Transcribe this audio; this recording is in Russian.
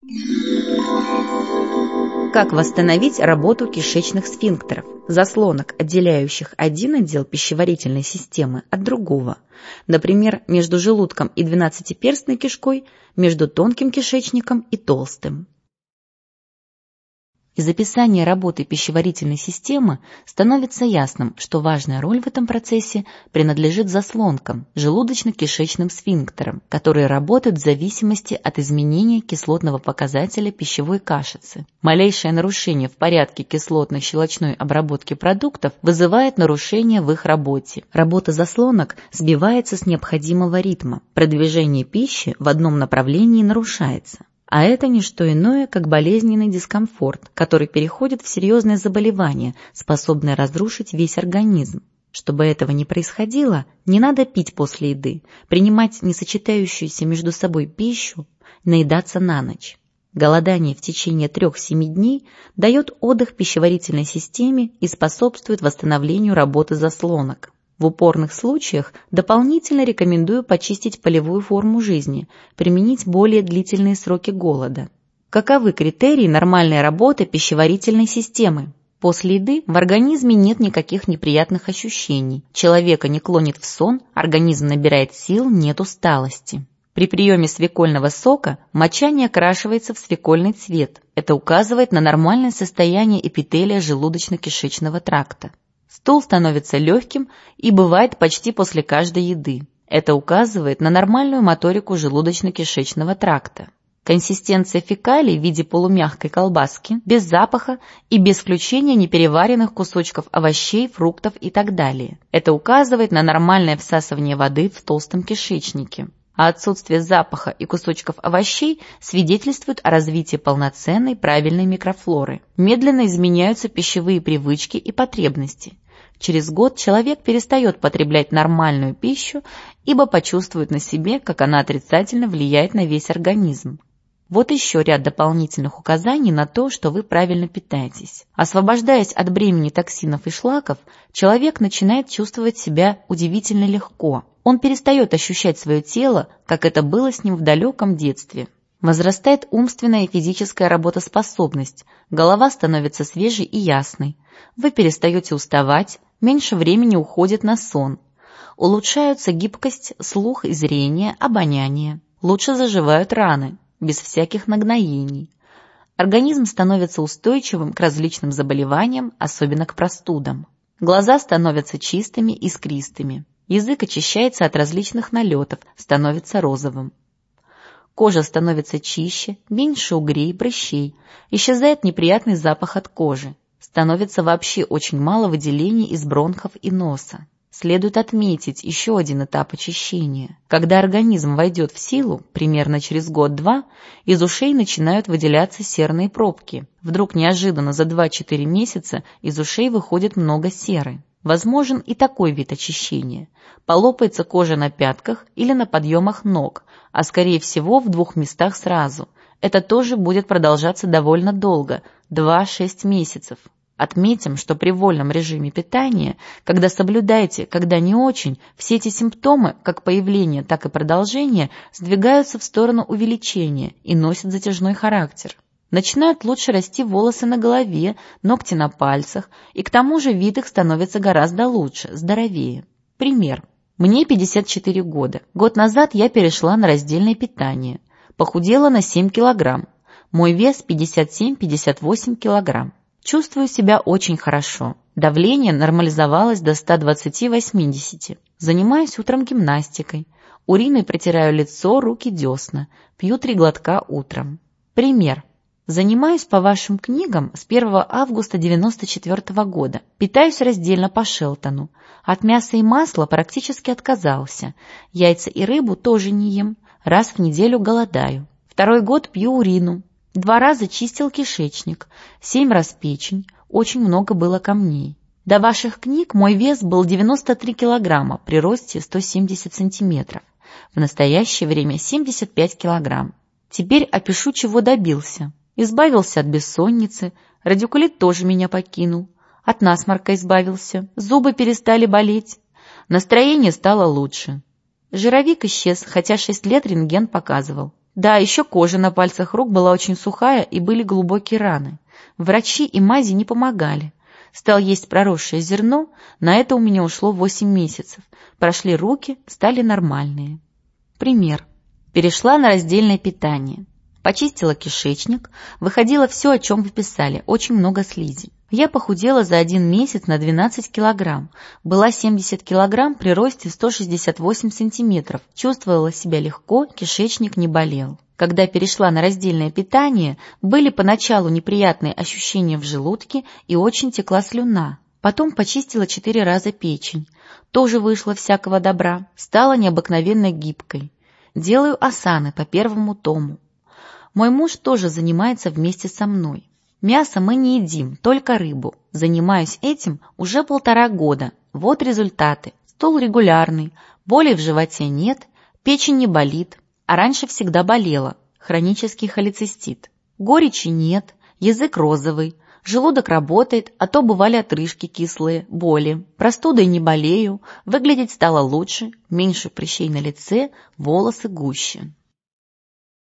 Как восстановить работу кишечных сфинктеров, заслонок, отделяющих один отдел пищеварительной системы от другого, например, между желудком и двенадцатиперстной кишкой, между тонким кишечником и толстым. Из описания работы пищеварительной системы становится ясным, что важная роль в этом процессе принадлежит заслонкам, желудочно-кишечным сфинктерам, которые работают в зависимости от изменения кислотного показателя пищевой кашицы. Малейшее нарушение в порядке кислотно-щелочной обработки продуктов вызывает нарушение в их работе. Работа заслонок сбивается с необходимого ритма, продвижение пищи в одном направлении нарушается. А это не что иное, как болезненный дискомфорт, который переходит в серьезное заболевание, способное разрушить весь организм. Чтобы этого не происходило, не надо пить после еды, принимать несочетающуюся между собой пищу, наедаться на ночь. Голодание в течение 3-7 дней дает отдых пищеварительной системе и способствует восстановлению работы заслонок. В упорных случаях дополнительно рекомендую почистить полевую форму жизни, применить более длительные сроки голода. Каковы критерии нормальной работы пищеварительной системы? После еды в организме нет никаких неприятных ощущений, человека не клонит в сон, организм набирает сил, нет усталости. При приеме свекольного сока моча не окрашивается в свекольный цвет. Это указывает на нормальное состояние эпителия желудочно-кишечного тракта. Стул становится легким и бывает почти после каждой еды. Это указывает на нормальную моторику желудочно-кишечного тракта. Консистенция фекалий в виде полумягкой колбаски, без запаха и без включения непереваренных кусочков овощей, фруктов и так далее. Это указывает на нормальное всасывание воды в толстом кишечнике. А отсутствие запаха и кусочков овощей свидетельствует о развитии полноценной правильной микрофлоры. Медленно изменяются пищевые привычки и потребности. Через год человек перестает потреблять нормальную пищу, ибо почувствует на себе, как она отрицательно влияет на весь организм. Вот еще ряд дополнительных указаний на то, что вы правильно питаетесь. Освобождаясь от бремени токсинов и шлаков, человек начинает чувствовать себя удивительно легко. Он перестает ощущать свое тело, как это было с ним в далеком детстве. Возрастает умственная и физическая работоспособность, голова становится свежей и ясной. Вы перестаете уставать, меньше времени уходит на сон. Улучшаются гибкость, слух и зрение, обоняние. Лучше заживают раны, без всяких нагноений. Организм становится устойчивым к различным заболеваниям, особенно к простудам. Глаза становятся чистыми, искристыми. Язык очищается от различных налетов, становится розовым. Кожа становится чище, меньше угрей, прыщей. Исчезает неприятный запах от кожи. Становится вообще очень мало выделений из бронхов и носа. Следует отметить еще один этап очищения. Когда организм войдет в силу, примерно через год-два, из ушей начинают выделяться серные пробки. Вдруг неожиданно за 2-4 месяца из ушей выходит много серы. Возможен и такой вид очищения. Полопается кожа на пятках или на подъемах ног, а скорее всего в 2 местах сразу. Это тоже будет продолжаться довольно долго, 2-6 месяцев. Отметим, что при вольном режиме питания, когда соблюдаете, когда не очень, все эти симптомы, как появление, так и продолжение, сдвигаются в сторону увеличения и носят затяжной характер. Начинают лучше расти волосы на голове, ногти на пальцах, и к тому же вид их становится гораздо лучше, здоровее. Пример. Мне 54 года. Год назад я перешла на раздельное питание. Похудела на 7 килограмм. Мой вес 57-58 килограмм. Чувствую себя очень хорошо. Давление нормализовалось до 120-80. Занимаюсь утром гимнастикой. Уриной протираю лицо, руки, десна. Пью 3 глотка утром. Пример. Занимаюсь по вашим книгам с 1 августа 1994 года. Питаюсь раздельно по Шелтону. От мяса и масла практически отказался. Яйца и рыбу тоже не ем. Раз в неделю голодаю. 2 год пью урину. 2 раза чистил кишечник. 7 раз печень. Очень много было камней. До ваших книг мой вес был 93 килограмма при росте 170 сантиметров. В настоящее время 75 килограмм. Теперь опишу, чего добился. Избавился от бессонницы, радикулит тоже меня покинул, от насморка избавился, зубы перестали болеть, настроение стало лучше. Жировик исчез, хотя 6 лет рентген показывал. Да, еще кожа на пальцах рук была очень сухая и были глубокие раны. Врачи и мази не помогали. Стал есть проросшее зерно, на это у меня ушло 8 месяцев. Прошли руки, стали нормальные. Пример. Перешла на раздельное питание. Почистила кишечник, выходило все, о чем вы писали, очень много слизи. Я похудела за 1 месяц на 12 килограмм, была 70 килограмм при росте 168 сантиметров, чувствовала себя легко, кишечник не болел. Когда перешла на раздельное питание, были поначалу неприятные ощущения в желудке и очень текла слюна. Потом почистила 4 раза печень, тоже вышло всякого добра, стала необыкновенно гибкой. Делаю асаны по 1 тому. Мой муж тоже занимается вместе со мной. Мясо мы не едим, только рыбу. Занимаюсь этим уже 1,5 года. Вот результаты. Стул регулярный, болей в животе нет, печень не болит, а раньше всегда болела, хронический холецистит. Горечи нет, язык розовый, желудок работает, а то бывали отрыжки кислые, боли. Простудой не болею, выглядеть стало лучше, меньше прыщей на лице, волосы гуще.